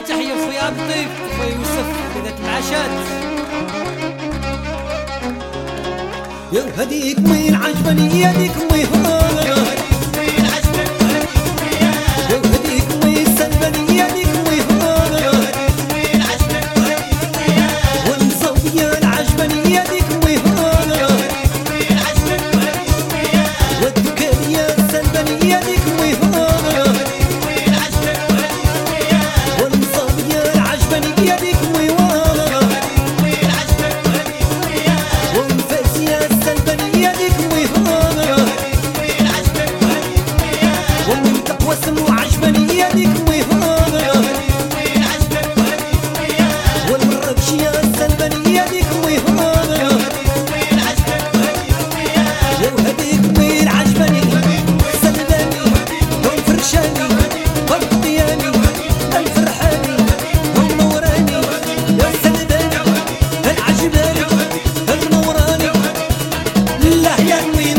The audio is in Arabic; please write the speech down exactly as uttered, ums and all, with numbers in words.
تحية خويا عبد اللطيف خويا يوسف وليدات المعاشات. يا هديك مي العجبني يا ديك مي هانا يا